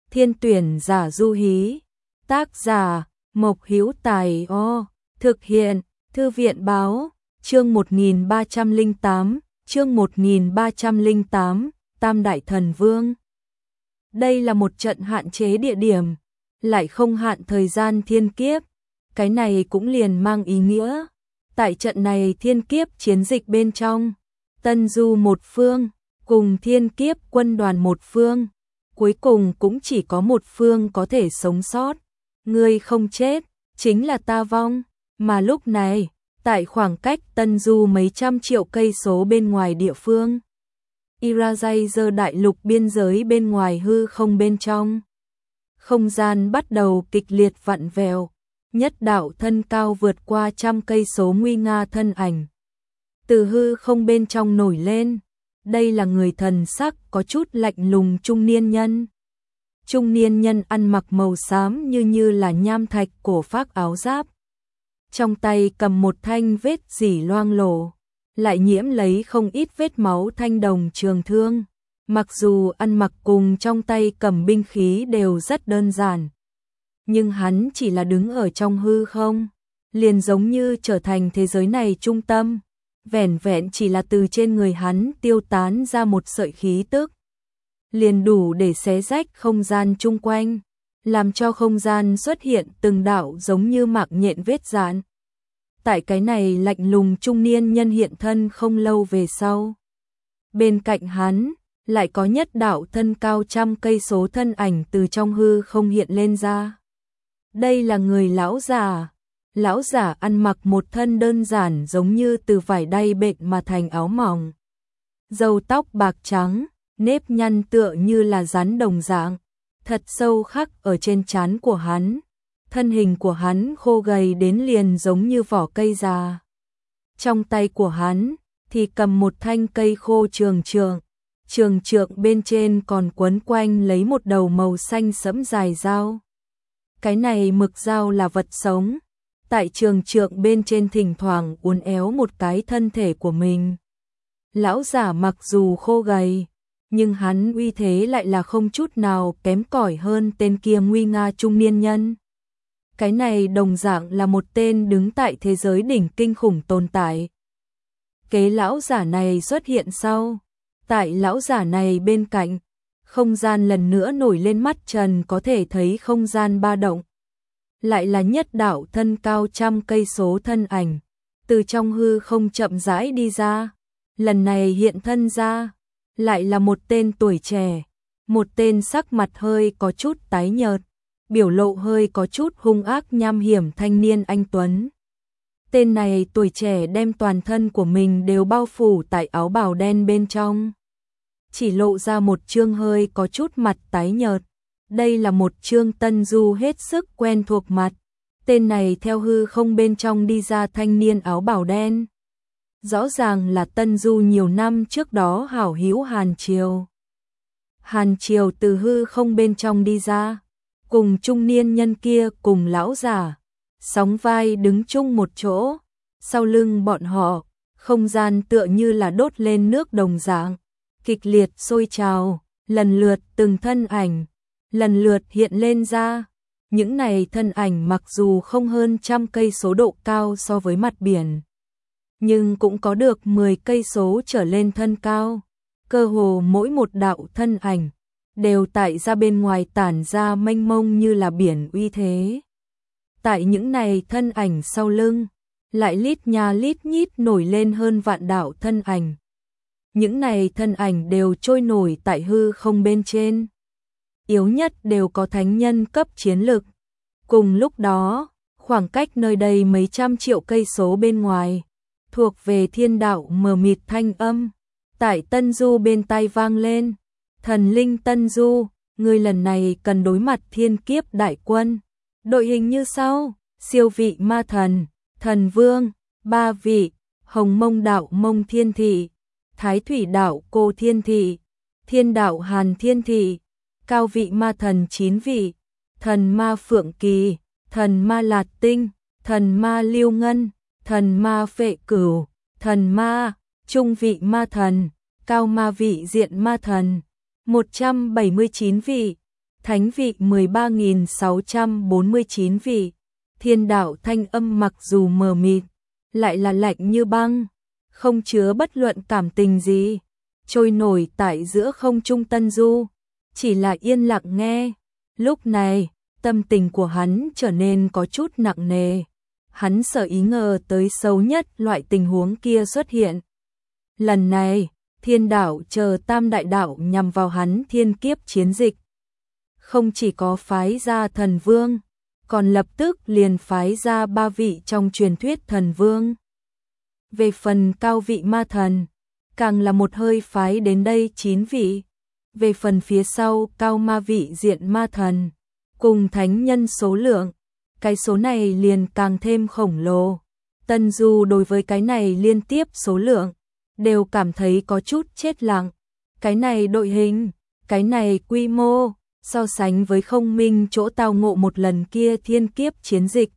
Thiên tuyển giả du hí. Tác giả Mộc Hữu Tài. Thực hiện Thư viện báo. Chương 1308, chương 1308, Tam Đại Thần Vương. Đây là một trận hạn chế địa điểm, lại không hạn thời gian thiên kiếp. Cái này cũng liền mang ý nghĩa, tại trận này thiên kiếp chiến dịch bên trong, Tân Du một phương, cùng thiên kiếp quân đoàn một phương, cuối cùng cũng chỉ có một phương có thể sống sót. Ngươi không chết, chính là ta vong. Mà lúc này, tại khoảng cách Tân Du mấy trăm triệu cây số bên ngoài địa phương, Irajaizer đại lục biên giới bên ngoài hư không bên trong, không gian bắt đầu kịch liệt vặn vẹo, nhất đạo thân cao vượt qua trăm cây số nguy nga thân ảnh từ hư không bên trong nổi lên. Đây là người thần sắc có chút lạnh lùng trung niên nhân. Trung niên nhân ăn mặc màu xám như là nham thạch cổ phác áo giáp, trong tay cầm một thanh vết dỉ loang lổ, lại nhiễm lấy không ít vết máu thanh đồng trường thương. Mặc dù ăn mặc cùng trong tay cầm binh khí đều rất đơn giản, nhưng hắn chỉ là đứng ở trong hư không, liền giống như trở thành thế giới này trung tâm. Vẻn vẹn chỉ là từ trên người hắn tiêu tán ra một sợi khí tức, liền đủ để xé rách không gian chung quanh, làm cho không gian xuất hiện từng đạo giống như mạng nhện vết dạn. Tại cái này lạnh lùng trung niên nhân hiện thân không lâu về sau, bên cạnh hắn lại có nhất đạo thân cao trăm cây số thân ảnh từ trong hư không hiện lên ra. Đây là người lão giả. Lão giả ăn mặc một thân đơn giản giống như từ vải đay bện mà thành áo mỏng, râu tóc bạc trắng, nếp nhăn tựa như là rắn đồng dạng, thật sâu khắc ở trên trán của hắn. Thân hình của hắn khô gầy đến liền giống như vỏ cây già. Trong tay của hắn thì cầm một thanh cây khô trường trượng bên trên còn quấn quanh lấy một đầu màu xanh sẫm dài dao. Cái này mực dao là vật sống, tại trường trượng bên trên thỉnh thoảng uốn éo một cái thân thể của mình. Lão giả mặc dù khô gầy, nhưng hắn uy thế lại là không chút nào kém cỏi hơn tên kia nguy nga trung niên nhân. Cái này đồng dạng là một tên đứng tại thế giới đỉnh kinh khủng tồn tại. Kế lão giả này xuất hiện sau, tại lão giả này bên cạnh, không gian lần nữa nổi lên, mắt trần có thể thấy không gian ba động. Lại là nhất đạo thân cao trăm cây số thân ảnh, từ trong hư không chậm rãi đi ra. Lần này hiện thân ra, lại là một tên tuổi trẻ, một tên sắc mặt hơi có chút tái nhợt, biểu lộ hơi có chút hung ác nham hiểm thanh niên anh tuấn. Tên này tuổi trẻ đem toàn thân của mình đều bao phủ tại áo bào đen bên trong, chỉ lộ ra một trương hơi có chút mặt tái nhợt. Đây là một trương Tân Du hết sức quen thuộc mặt. Tên này theo hư không bên trong đi ra thanh niên áo bào đen, rõ ràng là Tân Du nhiều năm trước đó hảo hữu Hàn Triều. Hàn Triều từ hư không bên trong đi ra, cùng trung niên nhân kia cùng lão giả sóng vai đứng chung một chỗ. Sau lưng bọn họ, không gian tựa như là đốt lên nước đồng dạng, kịch liệt sôi trào, lần lượt từng thân ảnh lần lượt hiện lên ra. Những này thân ảnh mặc dù không hơn trăm cây số độ cao so với mặt biển, nhưng cũng có được 10 cây số trở lên thân cao. Cơ hồ mỗi một đạo thân ảnh đều tại ra bên ngoài tản ra mênh mông như là biển uy thế. Tại những này thân ảnh sau lưng, lại lít nha lít nhít nổi lên hơn vạn đạo thân ảnh. Những này thân ảnh đều trôi nổi tại hư không bên trên. Yếu nhất đều có thánh nhân cấp chiến lực. Cùng lúc đó, khoảng cách nơi đây mấy trăm triệu cây số bên ngoài, thuộc về thiên đạo mờ mịt thanh âm, tại Tân Du bên tai vang lên. Thần linh Tân Du, ngươi lần này cần đối mặt thiên kiếp đại quân. Đội hình như sau: siêu vị ma thần, thần vương, 3 vị, hồng mông đạo mông thiên thị, thái thủy đạo cô thiên thị, thiên đạo hàn thiên thị, cao vị ma thần 9 vị, thần ma phượng kỳ, thần ma lạt tinh, thần ma lưu ngân, thần ma phệ cửu, thần ma, trung vị ma thần, cao ma vị diện ma thần, 179 vị, thánh vị 13.649 vị. Thiên đạo thanh âm mặc dù mờ mịt, lại là lạnh như băng, không chứa bất luận cảm tình gì, trôi nổi tại giữa không trung Tân Du, chỉ là yên lặng nghe. Lúc này, tâm tình của hắn trở nên có chút nặng nề. Hắn sợ ý ngờ tới xấu nhất loại tình huống kia xuất hiện. Lần này, thiên đạo chờ tam đại đạo nhằm vào hắn thiên kiếp chiến dịch. Không chỉ có phái ra thần vương, còn lập tức liền phái ra 3 vị trong truyền thuyết thần vương. Về phần cao vị ma thần, càng là một hơi phái đến đây 9 vị. Về phần phía sau cao ma vị diện ma thần, cùng thánh nhân số lượng, cái số này liền càng thêm khổng lồ. Tân Du đối với cái này liên tiếp số lượng, đều cảm thấy có chút chết lặng. Cái này đội hình, cái này quy mô, so sánh với Không Minh chỗ tao ngộ một lần kia thiên kiếp chiến dịch.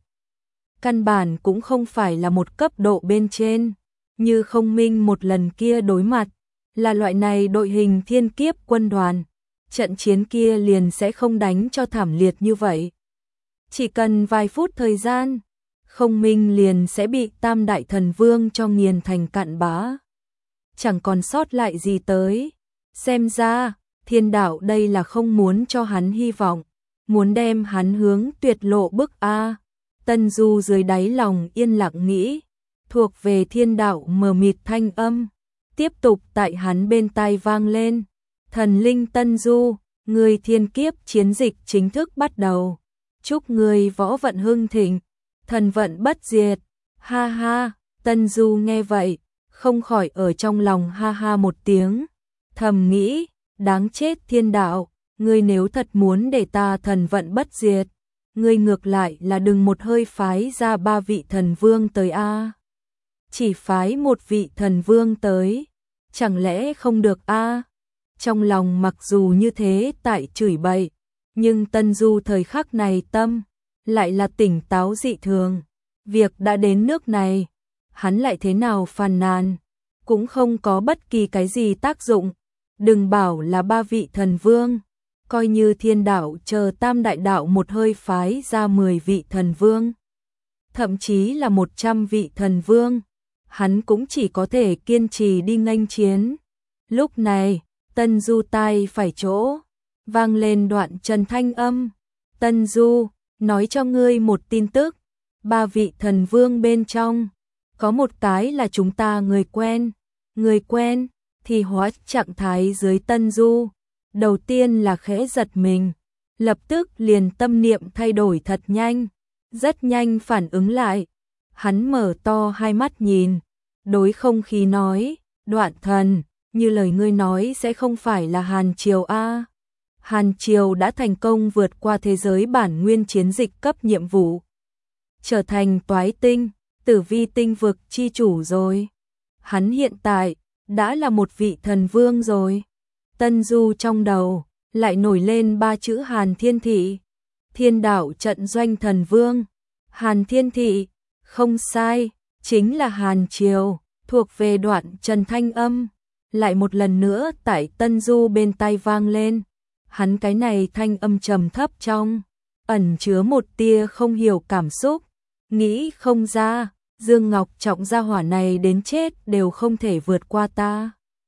Căn bản cũng không phải là một cấp độ bên trên, như Không Minh một lần kia đối mặt, là loại này đội hình thiên kiếp quân đoàn. Trận chiến kia liền sẽ không đánh cho thảm liệt như vậy. Chỉ cần vài phút thời gian, Không Minh liền sẽ bị tam đại thần vương cho nghiền thành cặn bã. Chẳng còn sót lại gì tới. Xem ra, thiên đạo đây là không muốn cho hắn hy vọng, muốn đem hắn hướng tuyệt lộ bức a. Tân Du dưới đáy lòng yên lặng nghĩ, thuộc về thiên đạo mờ mịt thanh âm, tiếp tục tại hắn bên tai vang lên. Thần linh Tân Du, người thiên kiếp chiến dịch chính thức bắt đầu. Chúc người võ vận hưng thịnh, thần vận bất diệt. Ha ha, Tân Du nghe vậy, không khỏi ở trong lòng ha ha một tiếng, thầm nghĩ, đáng chết thiên đạo, ngươi nếu thật muốn để ta thần vận bất diệt, ngươi ngược lại là đừng một hơi phái ra 3 vị thần vương tới a. Chỉ phái một vị thần vương tới, chẳng lẽ không được a? Trong lòng mặc dù như thế tại chửi bậy, nhưng Tân Du thời khắc này tâm lại là tỉnh táo dị thường. Việc đã đến nước này, hắn lại thế nào phàn nàn, cũng không có bất kỳ cái gì tác dụng. Đừng bảo là 3 vị thần vương, coi như thiên đạo chờ tam đại đạo một hơi phái ra 10 vị thần vương, thậm chí là 100 vị thần vương, hắn cũng chỉ có thể kiên trì đi nghênh chiến. Lúc này, Tân Du tai phải chỗ, vang lên đoạn trần thanh âm. Tân Du, nói cho ngươi một tin tức, 3 vị thần vương bên trong, có một cái là chúng ta người quen. Người quen thì hóa trạng thái dưới Tân Du. Đầu tiên là khẽ giật mình, lập tức liền tâm niệm thay đổi thật nhanh, rất nhanh phản ứng lại. Hắn mở to hai mắt nhìn, đối không khí nói, Đoạn thần, như lời ngươi nói sẽ không phải là Hàn Triều a? Hàn Triều đã thành công vượt qua thế giới bản nguyên chiến dịch cấp nhiệm vụ, trở thành Toái Tinh, Tử Vi tinh vực chi chủ rồi. Hắn hiện tại đã là một vị thần vương rồi. Tân Du trong đầu lại nổi lên 3 chữ Hàn Thiên Thị. Thiên đạo trận doanh thần vương. Hàn Thiên Thị, không sai, chính là Hàn Triều, thuộc về Đoạn trần thanh âm. Lại một lần nữa tại Tân Du bên tai vang lên. Hắn cái này thanh âm trầm thấp trong, ẩn chứa một tia không hiểu cảm xúc. Nghĩ không ra, Dương Ngọc Trọng gia hỏa này đến chết đều không thể vượt qua ta.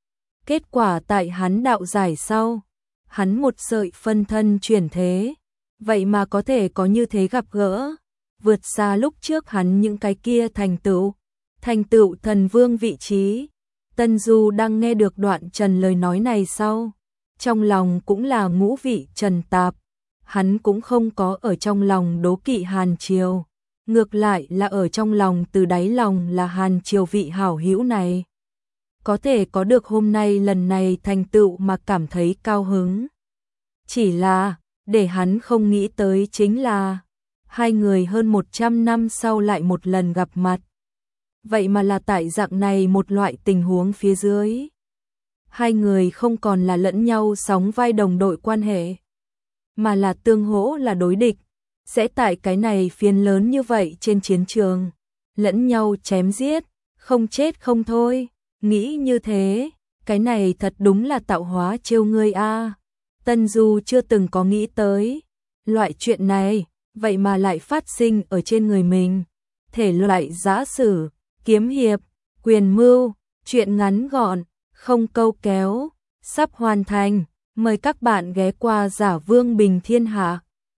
Kết quả tại hắn đạo giải sau, hắn một sợi phân thân chuyển thế, vậy mà có thể có như thế gặp gỡ, vượt xa lúc trước hắn những cái kia thành tựu thần vương vị trí. Tân Du đang nghe được Đoạn Trần lời nói này sau, trong lòng cũng là ngũ vị trần tạp, hắn cũng không có ở trong lòng đố kỵ Hàn Triều, ngược lại là ở trong lòng từ đáy lòng là Hàn Triều vị hảo hữu này. Có thể có được hôm nay lần này thành tựu mà cảm thấy cao hứng. Chỉ là, để hắn không nghĩ tới chính là, hai người hơn 100 năm sau lại một lần gặp mặt. Vậy mà là tại dạng này một loại tình huống phía dưới. Hai người không còn là lẫn nhau sóng vai đồng đội quan hệ, mà là tương hỗ là đối địch. Sẽ tại cái này phiến lớn như vậy trên chiến trường, lẫn nhau chém giết, không chết không thôi. Nghĩ như thế, cái này thật đúng là tạo hóa trêu ngươi a. Tân Du chưa từng có nghĩ tới. Loại chuyện này, vậy mà lại phát sinh ở trên người mình. Thể loại giã sử, kiếm hiệp, quyền mưu, chuyện ngắn gọn, không câu kéo, sắp hoàn thành. Mời các bạn ghé qua Giả Vương Bình Thiên Hạ.